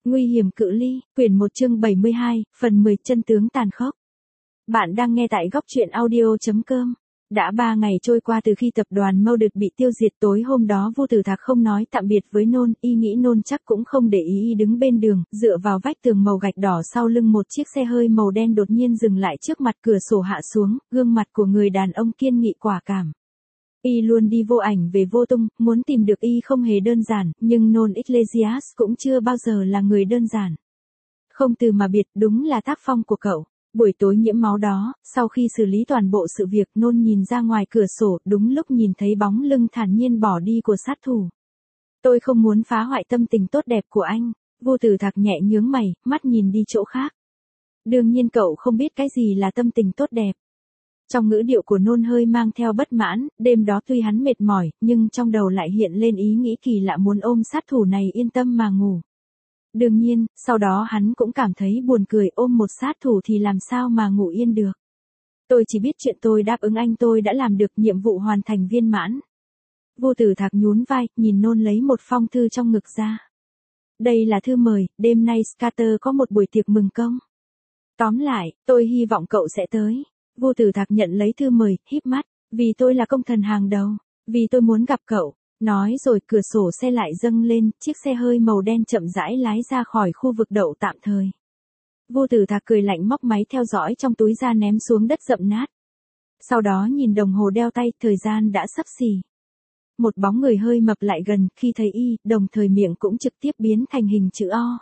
Nguy hiểm cự ly, quyển 1 chương 72, phần 10 chân tướng tàn khốc. Bạn đang nghe tại góc truyện audio.com. Đã 3 ngày trôi qua từ khi tập đoàn Mâu bị tiêu diệt. Tối hôm đó Vu Tử Thạc không nói tạm biệt với Nôn, y nghĩ Nôn chắc cũng không để ý đứng bên đường, dựa vào vách tường màu gạch đỏ sau lưng một chiếc xe hơi màu đen đột nhiên dừng lại trước mặt, cửa sổ hạ xuống, gương mặt của người đàn ông kiên nghị quả cảm. Y luôn đi vô ảnh về vô tung, muốn tìm được y không hề đơn giản, nhưng Non Iglesias cũng chưa bao giờ là người đơn giản. Không từ mà biệt, đúng là tác phong của cậu. Buổi tối nhiễm máu đó, sau khi xử lý toàn bộ sự việc, Non nhìn ra ngoài cửa sổ, đúng lúc nhìn thấy bóng lưng thản nhiên bỏ đi của sát thủ. Tôi không muốn phá hoại tâm tình tốt đẹp của anh. Vu Tử Thạc nhẹ nhướng mày, mắt nhìn đi chỗ khác. Đương nhiên cậu không biết cái gì là tâm tình tốt đẹp. Trong ngữ điệu của Non hơi mang theo bất mãn, đêm đó tuy hắn mệt mỏi, nhưng trong đầu lại hiện lên ý nghĩ kỳ lạ muốn ôm sát thủ này yên tâm mà ngủ. Đương nhiên, sau đó hắn cũng cảm thấy buồn cười, ôm một sát thủ thì làm sao mà ngủ yên được. Tôi chỉ biết chuyện tôi đáp ứng anh tôi đã làm được, nhiệm vụ hoàn thành viên mãn. Vu Tử Thạc nhún vai, nhìn Non lấy một phong thư trong ngực ra. Đây là thư mời, đêm nay Scatter có một buổi tiệc mừng công. Tóm lại, tôi hy vọng cậu sẽ tới. Vu Tử Thạc nhận lấy thư mời, híp mắt, vì tôi là công thần hàng đầu, vì tôi muốn gặp cậu. Nói rồi cửa sổ xe lại dâng lên, chiếc xe hơi màu đen chậm rãi lái ra khỏi khu vực đậu tạm thời. Vu Tử Thạc cười lạnh móc máy theo dõi trong túi ra ném xuống đất rậm nát. Sau đó nhìn đồng hồ đeo tay, thời gian đã sắp xỉ. Một bóng người hơi mập lại gần, khi thấy y, đồng thời miệng cũng trực tiếp biến thành hình chữ O.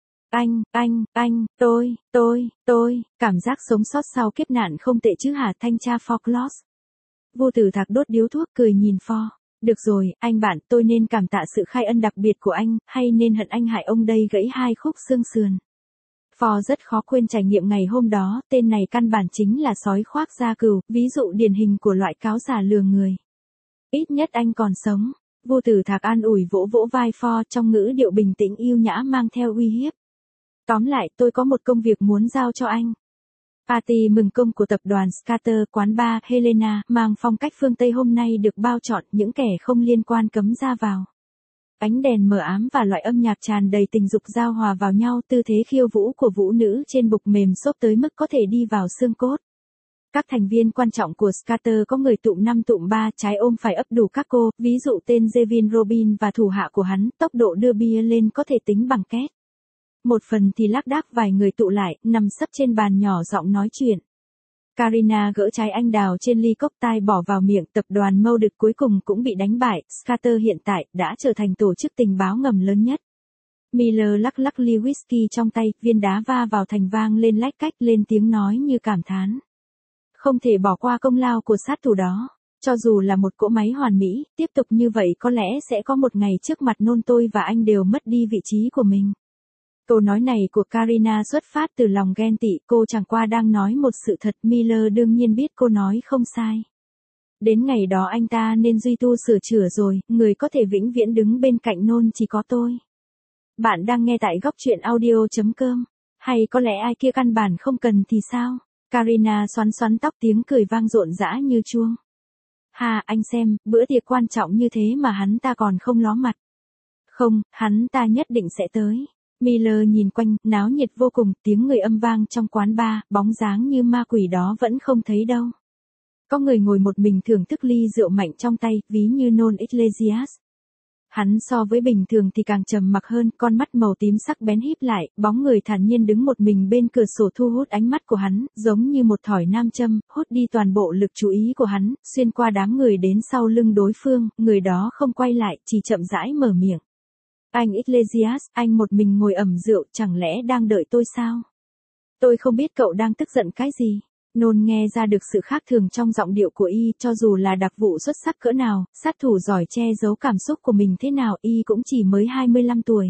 Tôi, cảm giác sống sót sau kiếp nạn không tệ chứ hả, thanh tra Foclos. Vu Tử Thạc đốt điếu thuốc cười nhìn Fo. Được rồi, anh bạn, tôi nên cảm tạ sự khai ân đặc biệt của anh, hay nên hận anh hại ông đây gãy 2 khúc xương sườn. Fo rất khó quên trải nghiệm ngày hôm đó, tên này căn bản chính là sói khoác da cừu, ví dụ điển hình của loại cáo già lừa người. Ít nhất anh còn sống. Vu Tử Thạc an ủi vỗ vỗ vai Fo trong ngữ điệu bình tĩnh yêu nhã mang theo uy hiếp. Tóm lại, tôi có một công việc muốn giao cho anh. Party mừng công của tập đoàn Scatter, quán bar Helena, mang phong cách phương Tây hôm nay được bao trọn, những kẻ không liên quan cấm ra vào. Ánh đèn mờ ám và loại âm nhạc tràn đầy tình dục giao hòa vào nhau, tư thế khiêu vũ của vũ nữ trên bục mềm xốp tới mức có thể đi vào xương cốt. Các thành viên quan trọng của Scatter có người tụm 5 tụm 3, trái ôm phải ấp đủ các cô, ví dụ tên Jevin Robin và thủ hạ của hắn, tốc độ đưa bia lên có thể tính bằng két. Một phần thì lác đác vài người tụ lại, nằm sấp trên bàn nhỏ giọng nói chuyện. Karina gỡ trái anh đào trên ly cốc tai bỏ vào miệng, tập đoàn Mâu cuối cùng cũng bị đánh bại, Scatter hiện tại đã trở thành tổ chức tình báo ngầm lớn nhất. Miller lắc lắc ly whisky trong tay, viên đá va vào thành vang lên lách cách, lên tiếng nói như cảm thán. Không thể bỏ qua công lao của sát thủ đó. Cho dù là một cỗ máy hoàn mỹ, tiếp tục như vậy có lẽ sẽ có một ngày trước mặt Non tôi và anh đều mất đi vị trí của mình. Câu nói này của Karina xuất phát từ lòng ghen tị, cô chẳng qua đang nói một sự thật, Miller đương nhiên biết cô nói không sai. Đến ngày đó anh ta nên duy tu sửa chữa rồi, người có thể vĩnh viễn đứng bên cạnh Non chỉ có tôi. Bạn đang nghe tại góc truyện audio.com, hay có lẽ ai kia căn bản không cần thì sao? Karina xoắn xoắn tóc, tiếng cười vang rộn rã như chuông. Ha, anh xem, bữa tiệc quan trọng như thế mà hắn ta còn không ló mặt. Không, hắn ta nhất định sẽ tới. Miller nhìn quanh, náo nhiệt vô cùng, tiếng người âm vang trong quán bar, bóng dáng như ma quỷ đó vẫn không thấy đâu. Có người ngồi một mình thưởng thức ly rượu mạnh trong tay, ví như Non Iglesias. Hắn so với bình thường thì càng trầm mặc hơn, con mắt màu tím sắc bén híp lại, bóng người thản nhiên đứng một mình bên cửa sổ thu hút ánh mắt của hắn, giống như một thỏi nam châm, hút đi toàn bộ lực chú ý của hắn, xuyên qua đám người đến sau lưng đối phương, người đó không quay lại, chỉ chậm rãi mở miệng. Anh Iglesias, anh một mình ngồi ẩm rượu, chẳng lẽ đang đợi tôi sao? Tôi không biết cậu đang tức giận cái gì. Non nghe ra được sự khác thường trong giọng điệu của y, cho dù là đặc vụ xuất sắc cỡ nào, sát thủ giỏi che giấu cảm xúc của mình thế nào, y cũng chỉ mới 25 tuổi.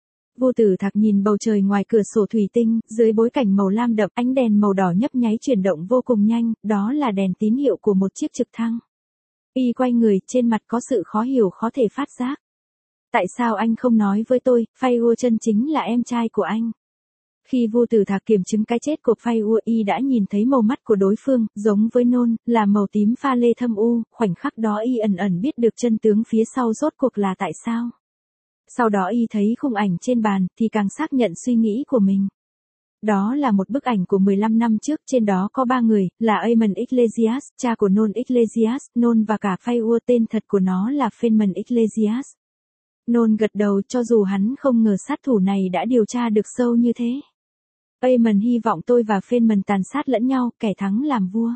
Vu Tử Thạc nhìn bầu trời ngoài cửa sổ thủy tinh, dưới bối cảnh màu lam đậm, ánh đèn màu đỏ nhấp nháy chuyển động vô cùng nhanh, đó là đèn tín hiệu của một chiếc trực thăng. Y quay người, trên mặt có sự khó hiểu khó thể phát giác. Tại sao anh không nói với tôi, Faye chân chính là em trai của anh? Khi Vu Tử Thạc kiểm chứng cái chết của Faye, y đã nhìn thấy màu mắt của đối phương, giống với Non, là màu tím pha lê thâm u, khoảnh khắc đó y ẩn ẩn biết được chân tướng phía sau rốt cuộc là tại sao. Sau đó y thấy khung ảnh trên bàn, thì càng xác nhận suy nghĩ của mình. Đó là một bức ảnh của 15 năm trước, trên đó có 3 người, là Eamon Iglesias, cha của Non Iglesias, Non và cả Fayua, tên thật của nó là Feynman Iglesias. Non gật đầu, cho dù hắn không ngờ sát thủ này đã điều tra được sâu như thế. Eamon hy vọng tôi và Feynman tàn sát lẫn nhau, kẻ thắng làm vua.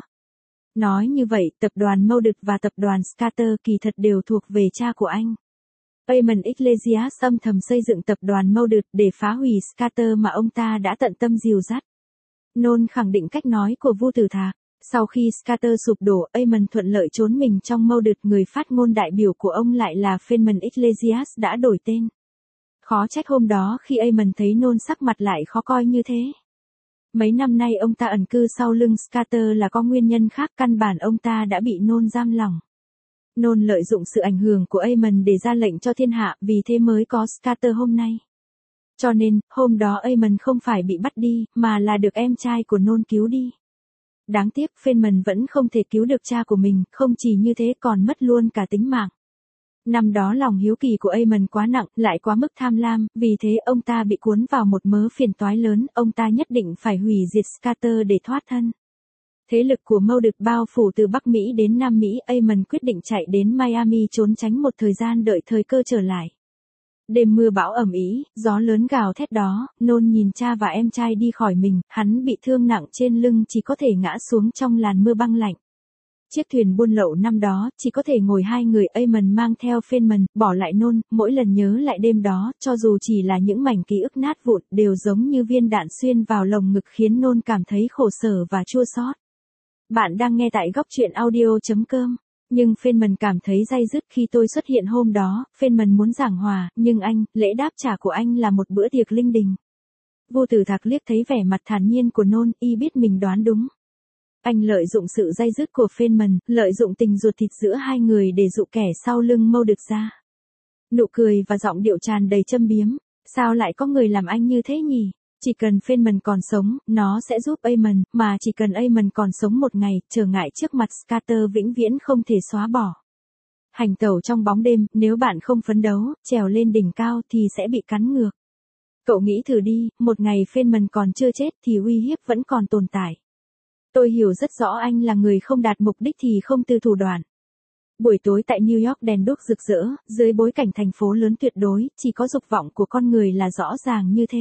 Nói như vậy, tập đoàn Molded và tập đoàn Scatter kỳ thật đều thuộc về cha của anh. Eamon Iglesias âm thầm xây dựng tập đoàn Molded để phá hủy Scatter mà ông ta đã tận tâm dìu dắt. Non khẳng định cách nói của Vu Tử Thạc. Sau khi Scatter sụp đổ, Eamon thuận lợi trốn mình trong Molded, người phát ngôn đại biểu của ông lại là Feynman Iglesias đã đổi tên. Khó trách hôm đó khi Eamon thấy Non sắc mặt lại khó coi như thế. Mấy năm nay ông ta ẩn cư sau lưng Scatter là có nguyên nhân khác, căn bản ông ta đã bị Non giam lỏng. Non lợi dụng sự ảnh hưởng của Eamon để ra lệnh cho thiên hạ, vì thế mới có Scatter hôm nay. Cho nên, hôm đó Eamon không phải bị bắt đi, mà là được em trai của Non cứu đi. Đáng tiếc Feynman vẫn không thể cứu được cha của mình, không chỉ như thế còn mất luôn cả tính mạng. Năm đó lòng hiếu kỳ của Eamon quá nặng, lại quá mức tham lam, vì thế ông ta bị cuốn vào một mớ phiền toái lớn, ông ta nhất định phải hủy diệt Scatter để thoát thân. Thế lực của Molded bao phủ từ Bắc Mỹ đến Nam Mỹ, Eamon quyết định chạy đến Miami trốn tránh một thời gian đợi thời cơ trở lại. Đêm mưa bão ầm ĩ, gió lớn gào thét đó, Non nhìn cha và em trai đi khỏi mình, hắn bị thương nặng trên lưng, chỉ có thể ngã xuống trong làn mưa băng lạnh. Chiếc thuyền buôn lậu năm đó, chỉ có thể ngồi 2 người, Eamon mang theo Feynman, bỏ lại Non, mỗi lần nhớ lại đêm đó, cho dù chỉ là những mảnh ký ức nát vụn, đều giống như viên đạn xuyên vào lồng ngực khiến Non cảm thấy khổ sở và chua xót. Bạn đang nghe tại góc truyện audio.com. Nhưng Feynman cảm thấy day dứt khi tôi xuất hiện hôm đó, Feynman muốn giảng hòa, nhưng anh, lễ đáp trả của anh là một bữa tiệc linh đình. Vu Tử Thạc liếc thấy vẻ mặt thản nhiên của Non, y biết mình đoán đúng. Anh lợi dụng sự day dứt của Feynman, lợi dụng tình ruột thịt giữa hai người để dụ kẻ sau lưng Molded ra. Nụ cười và giọng điệu tràn đầy châm biếm. Sao lại có người làm anh như thế nhỉ? Chỉ cần Feynman còn sống, nó sẽ giúp Eamon, mà chỉ cần Eamon còn sống một ngày, trở ngại trước mặt Scatter vĩnh viễn không thể xóa bỏ. Hành tẩu trong bóng đêm, nếu bạn không phấn đấu, trèo lên đỉnh cao thì sẽ bị cắn ngược. Cậu nghĩ thử đi, một ngày Feynman còn chưa chết thì uy hiếp vẫn còn tồn tại. Tôi hiểu rất rõ anh là người không đạt mục đích thì không từ thủ đoạn. Buổi tối tại New York đèn đuốc rực rỡ, dưới bối cảnh thành phố lớn tuyệt đối, chỉ có dục vọng của con người là rõ ràng như thế.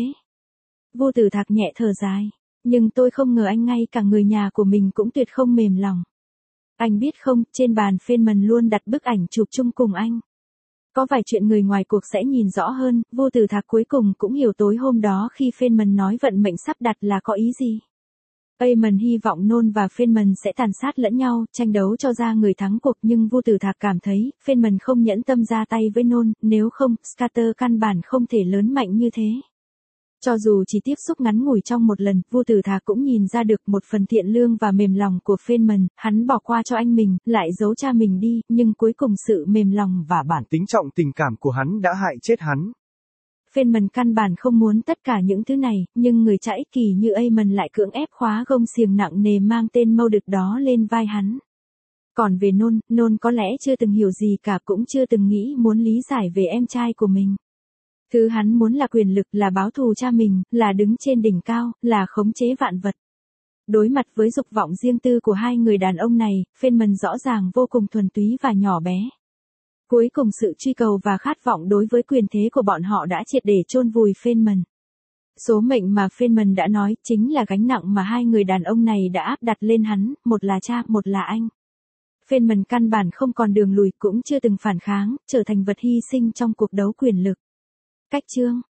Vu Tử Thạc nhẹ thở dài. Nhưng tôi không ngờ anh ngay cả người nhà của mình cũng tuyệt không mềm lòng. Anh biết không, trên bàn Feynman luôn đặt bức ảnh chụp chung cùng anh. Có vài chuyện người ngoài cuộc sẽ nhìn rõ hơn, Vu Tử Thạc cuối cùng cũng hiểu tối hôm đó khi Feynman nói vận mệnh sắp đặt là có ý gì. Eamon hy vọng Non và Feynman sẽ tàn sát lẫn nhau, tranh đấu cho ra người thắng cuộc, nhưng Vu Tử Thạc cảm thấy, Feynman không nhẫn tâm ra tay với Non, nếu không, Scatter căn bản không thể lớn mạnh như thế. Cho dù chỉ tiếp xúc ngắn ngủi trong một lần, Vu Tử Thạc cũng nhìn ra được một phần thiện lương và mềm lòng của Feynman, hắn bỏ qua cho anh mình, lại giấu cha mình đi, nhưng cuối cùng sự mềm lòng và bản tính trọng tình cảm của hắn đã hại chết hắn. Feynman căn bản không muốn tất cả những thứ này, nhưng người cha ích kỷ như Eamon lại cưỡng ép khóa gông xiềng nặng nề mang tên Molded đó lên vai hắn. Còn về Non có lẽ chưa từng hiểu gì cả, cũng chưa từng nghĩ muốn lý giải về em trai của mình. Thứ hắn muốn là quyền lực, là báo thù cha mình, là đứng trên đỉnh cao, là khống chế vạn vật. Đối mặt với dục vọng riêng tư của hai người đàn ông này, Feynman rõ ràng vô cùng thuần túy và nhỏ bé. Cuối cùng sự truy cầu và khát vọng đối với quyền thế của bọn họ đã triệt để chôn vùi Feynman. Số mệnh mà Feynman đã nói chính là gánh nặng mà hai người đàn ông này đã áp đặt lên hắn, một là cha, một là anh. Feynman căn bản không còn đường lùi, cũng chưa từng phản kháng, trở thành vật hy sinh trong cuộc đấu quyền lực. Cách chương